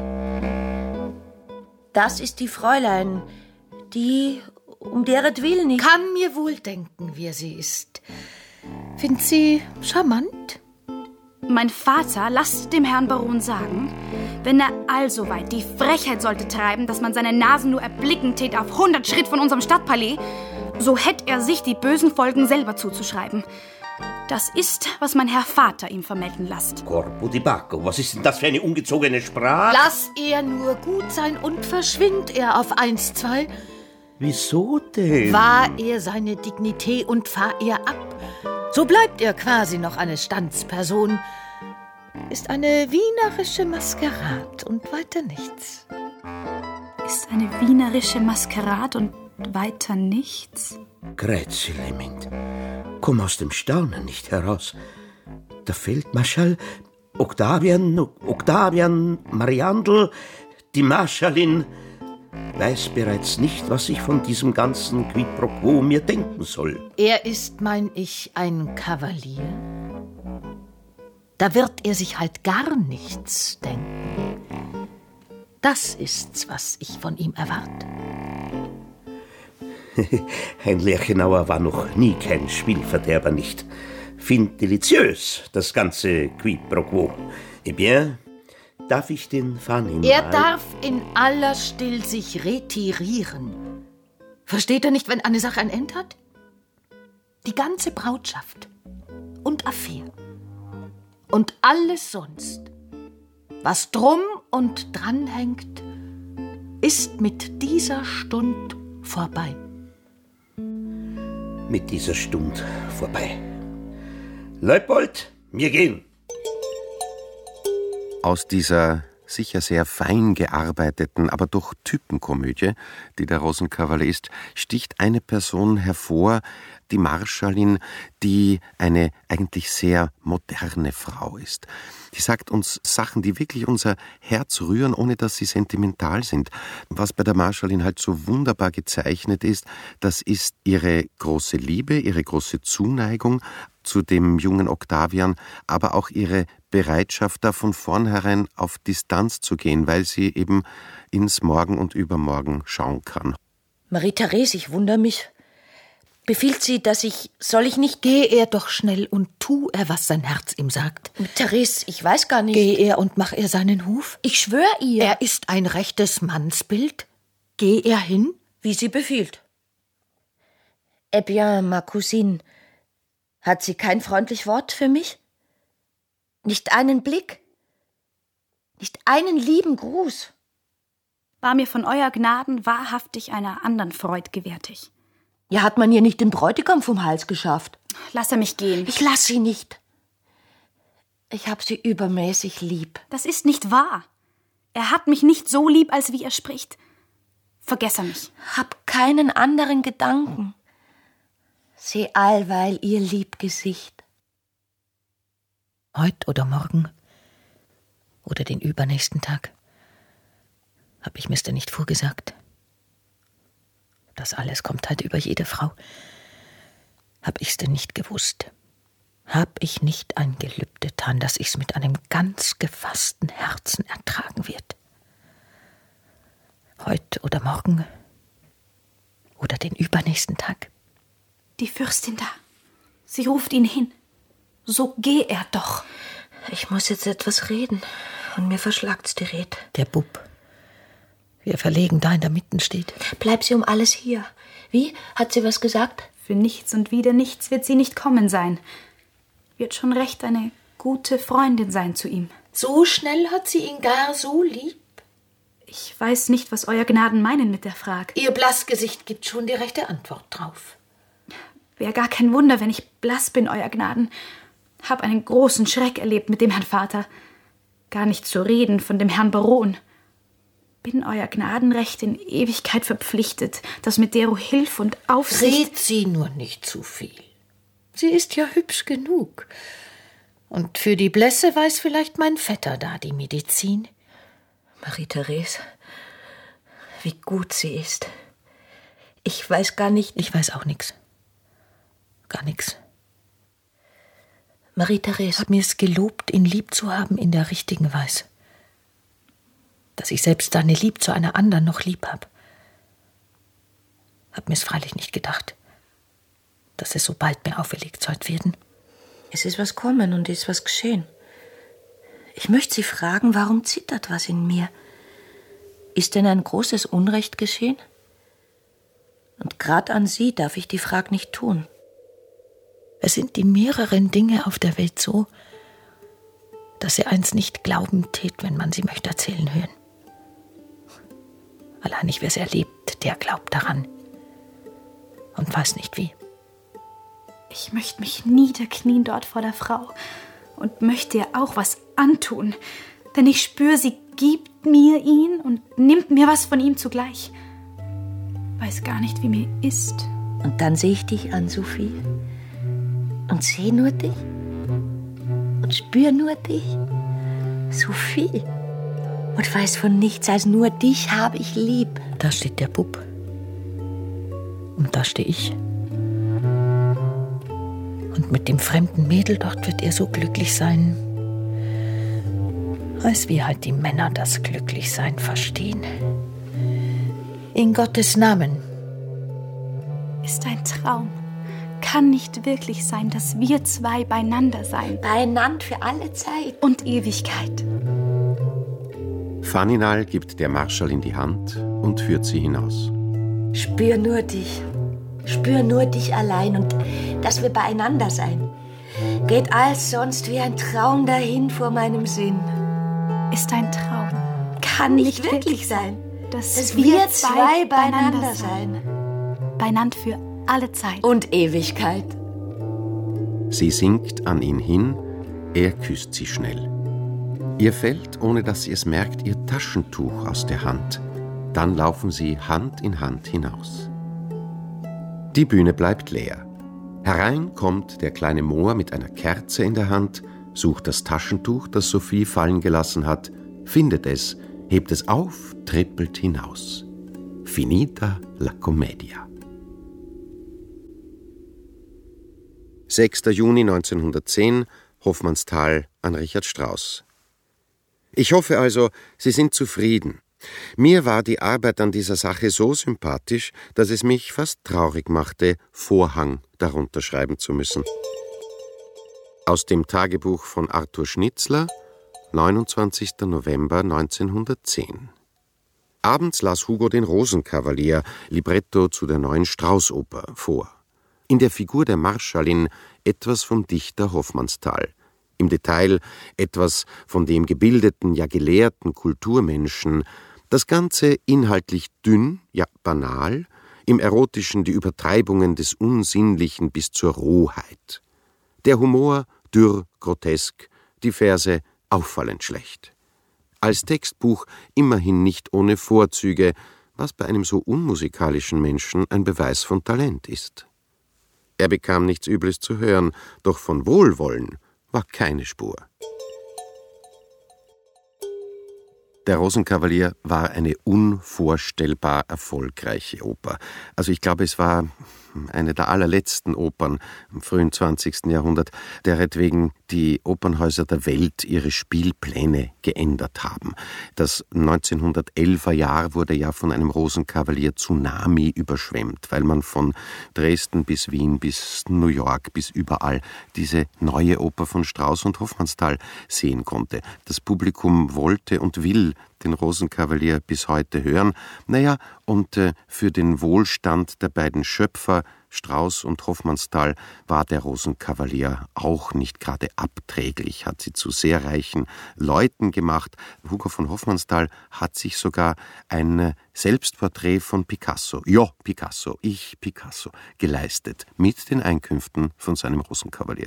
Das ist die Fräulein, die, um deretwillen ich...
Kann mir wohl denken, wer sie ist. Find sie charmant?
Mein Vater lasst dem Herrn Baron sagen, wenn er allsoweit die Frechheit sollte treiben, dass man seine Nasen nur erblicken tät auf hundert Schritt von unserem Stadtpalais, so hätt er sich die bösen Folgen selber zuzuschreiben. Das ist, was mein Herr Vater ihm vermelden lasst.
Corpo di Bacco, was ist denn das für eine ungezogene Sprache?
Lass er nur gut sein und verschwind er auf eins, zwei.
Wieso denn?
Wahr er seine Dignität und fahr er ab. So bleibt er quasi noch eine Standsperson. Ist eine wienerische Maskerade und weiter nichts.
Ist eine wienerische Maskerade und weiter nichts?
Grazie, Clement. Komm aus dem Staunen nicht heraus. Der Feldmarschall, Octavian, Octavian Mariandel, die Marschallin, weiß bereits nicht, was ich von diesem ganzen Quiproquo mir denken soll.
Er ist, mein ich, ein Kavalier. Da wird er sich halt gar nichts denken. Das ist's, was ich von ihm erwarte.
Ein Lerchenauer war noch nie kein Spielverderber, nicht? Find delicieux, das ganze Quiproquo. Eh bien, darf ich den Fanny mal...
Er darf in aller Still sich retirieren. Versteht er nicht, wenn eine Sache ein End hat? Die ganze Brautschaft und Affäre und alles sonst, was drum und dran hängt, ist mit dieser Stund vorbei.
Mit dieser Stund vorbei. Leupold, wir gehen.
Aus dieser sicher sehr fein gearbeiteten, aber doch Typenkomödie, die der Rosenkavalier ist, sticht eine Person hervor, die Marschallin, die eine eigentlich sehr moderne Frau ist. Die sagt uns Sachen, die wirklich unser Herz rühren, ohne dass sie sentimental sind. Was bei der Marschallin halt so wunderbar gezeichnet ist, das ist ihre große Liebe, ihre große Zuneigung zu dem jungen Octavian, aber auch ihre Bereitschaft, da von vornherein auf Distanz zu gehen, weil sie eben ins Morgen und Übermorgen schauen kann.
Marie-Therese, ich wundere mich. Befiehlt sie, dass ich, soll ich nicht...
Geh er doch schnell und tu er, was sein Herz ihm sagt.
Therese, ich weiß gar nicht...
Geh er und mach er seinen Huf.
Ich schwör ihr...
Er ist ein rechtes Mannsbild. Geh er hin,
wie sie befiehlt. Eh bien, ma cousine, hat sie kein freundlich Wort für mich? Nicht einen Blick? Nicht einen lieben Gruß?
War mir von euer Gnaden wahrhaftig einer anderen Freud gewärtig.
Ja, hat man ihr nicht den Bräutigam vom Hals geschafft?
Lass er mich gehen.
Ich lass sie nicht. Ich hab sie übermäßig lieb.
Das ist nicht wahr. Er hat mich nicht so lieb, als wie er spricht. Vergess er mich.
Hab keinen anderen Gedanken. Seh allweil ihr Liebgesicht.
Heut oder morgen oder den übernächsten Tag hab ich mir's denn nicht vorgesagt. Das alles kommt halt über jede Frau. Hab ich's denn nicht gewusst? Hab ich nicht ein Gelübde getan, dass ich's mit einem ganz gefassten Herzen ertragen wird? Heut oder morgen oder den übernächsten Tag?
Die Fürstin da. Sie ruft ihn hin. So geh er doch.
Ich muss jetzt etwas reden und mir verschlagt's die Red.
Der Bub, wie er verlegen da in der Mitte steht.
Bleib sie um alles hier. Wie? Hat sie was gesagt?
Für nichts und wieder nichts wird sie nicht kommen sein. Wird schon recht eine gute Freundin sein zu ihm.
So schnell hat sie ihn gar so lieb?
Ich weiß nicht, was euer Gnaden meinen mit der Frage.
Ihr Blassgesicht gibt schon die rechte Antwort drauf.
Wär gar kein Wunder, wenn ich blass bin, euer Gnaden. Hab einen großen Schreck erlebt mit dem Herrn Vater. Gar nicht zu reden von dem Herrn Baron. Bin euer Gnadenrecht in Ewigkeit verpflichtet, dass mit dero Hilf und Aufsicht...
Red sie nur nicht zu viel. Sie ist ja hübsch genug. Und für die Blässe weiß vielleicht mein Vetter da die Medizin.
Marie-Therese, wie gut sie ist. Ich weiß gar nicht...
Ich weiß auch nix. Gar nix.
Marie-Therese,
hab mir's gelobt, ihn lieb zu haben in der richtigen Weise. Dass ich selbst deine Lieb zu einer anderen noch lieb hab. Hab mir's freilich nicht gedacht, dass es so bald mir auferlegt sollt werden.
Es ist was kommen und ist was geschehen. Ich möchte Sie fragen, warum zittert was in mir? Ist denn ein großes Unrecht geschehen? Und gerade an Sie darf ich die Frage nicht tun.
Es sind die mehreren Dinge auf der Welt so, dass sie eins nicht glauben tät, wenn man sie möchte erzählen hören. Allein ich, wer es erlebt, der glaubt daran und weiß nicht wie.
Ich möchte mich niederknien dort vor der Frau und möchte ihr auch was antun, denn ich spüre, sie gibt mir ihn und nimmt mir was von ihm zugleich. Weiß gar nicht, wie mir ist.
Und dann sehe ich dich an, Sophie, und sehe nur dich und spüre nur dich, Sophie, und weiß von nichts als nur dich habe ich lieb.
Da steht der Bub und da stehe ich. Und mit dem fremden Mädel dort wird er so glücklich sein, als wie halt die Männer das Glücklichsein verstehen. In Gottes Namen.
Ist ein Traum. Kann nicht wirklich sein, dass wir zwei beieinander sein.
Beieinander für alle Zeit.
Und Ewigkeit.
Faninal gibt der Marschall in die Hand und führt sie hinaus.
Spür nur dich. Spür nur dich allein und dass wir beieinander sein. Geht alles sonst wie ein Traum dahin vor meinem Sinn.
Ist ein Traum.
Kann nicht wirklich sein,
dass,
dass wir zwei beieinander sein.
Beieinander für alle Zeit.
Und Ewigkeit.
Sie sinkt an ihn hin, er küsst sie schnell. Ihr fällt, ohne dass sie es merkt, ihr Taschentuch aus der Hand. Dann laufen sie Hand in Hand hinaus. Die Bühne bleibt leer. Herein kommt der kleine Mohr mit einer Kerze in der Hand, sucht das Taschentuch, das Sophie fallen gelassen hat, findet es, hebt es auf, trippelt hinaus. Finita la commedia. sechster Juni neunzehnhundertzehn, Hofmannsthal an Richard Strauss. Ich hoffe also, Sie sind zufrieden. Mir war die Arbeit an dieser Sache so sympathisch, dass es mich fast traurig machte, Vorhang darunter schreiben zu müssen. Aus dem Tagebuch von Arthur Schnitzler, neunundzwanzigster November neunzehnhundertzehn. Abends las Hugo den Rosenkavalier, Libretto zu der neuen Strauß-Oper, vor. In der Figur der Marschallin etwas vom Dichter Hofmannsthal. Im Detail etwas von dem gebildeten, ja gelehrten Kulturmenschen. Das Ganze inhaltlich dünn, ja banal, im Erotischen die Übertreibungen des Unsinnlichen bis zur Rohheit. Der Humor dürr, grotesk, die Verse auffallend schlecht. Als Textbuch immerhin nicht ohne Vorzüge, was bei einem so unmusikalischen Menschen ein Beweis von Talent ist. Er bekam nichts Übles zu hören, doch von Wohlwollen war keine Spur. Der Rosenkavalier war eine unvorstellbar erfolgreiche Oper. Also ich glaube, es war eine der allerletzten Opern im frühen zwanzigsten Jahrhundert, deretwegen die Opernhäuser der Welt ihre Spielpläne geändert haben. Das neunzehnhundertelfer Jahr wurde ja von einem Rosenkavalier-Tsunami überschwemmt, weil man von Dresden bis Wien bis New York bis überall diese neue Oper von Strauss und Hofmannsthal sehen konnte. Das Publikum wollte und will den Rosenkavalier bis heute hören. Naja, und äh, für den Wohlstand der beiden Schöpfer, Strauss und Hofmannsthal, war der Rosenkavalier auch nicht gerade abträglich, hat sie zu sehr reichen Leuten gemacht. Hugo von Hofmannsthal hat sich sogar ein äh, Selbstporträt von Picasso, ja, Picasso, ich Picasso, geleistet, mit den Einkünften von seinem Rosenkavalier.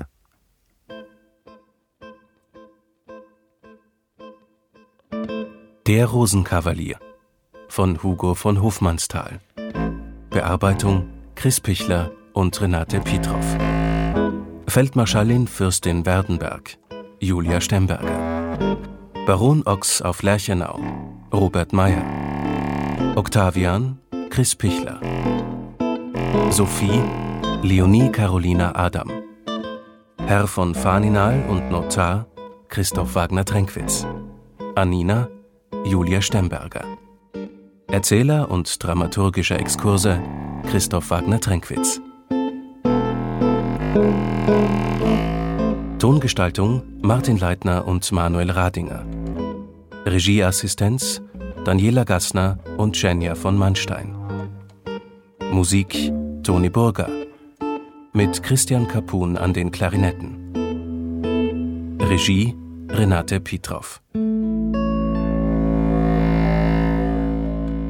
Der Rosenkavalier von Hugo von Hofmannsthal. Bearbeitung Chris Pichler und Renate Pietroff. Feldmarschallin Fürstin Werdenberg Julia Stemberger. Baron Ochs auf Lerchenau Robert Meyer. Octavian Chris Pichler. Sophie Leonie Carolina Adam. Herr von Faninal und Notar Christoph Wagner-Tränkwitz. Anina Julia Stemberger. Erzähler und dramaturgischer Exkurse Christoph Wagner-Tränkwitz. Tongestaltung Martin Leitner und Manuel Radinger. Regieassistenz Daniela Gassner und Jenja von Mannstein. Musik Toni Burger. Mit Christian Kapun an den Klarinetten. Regie Renate Pietroff.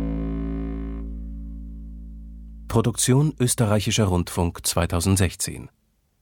Produktion Österreichischer Rundfunk zweitausendsechzehn.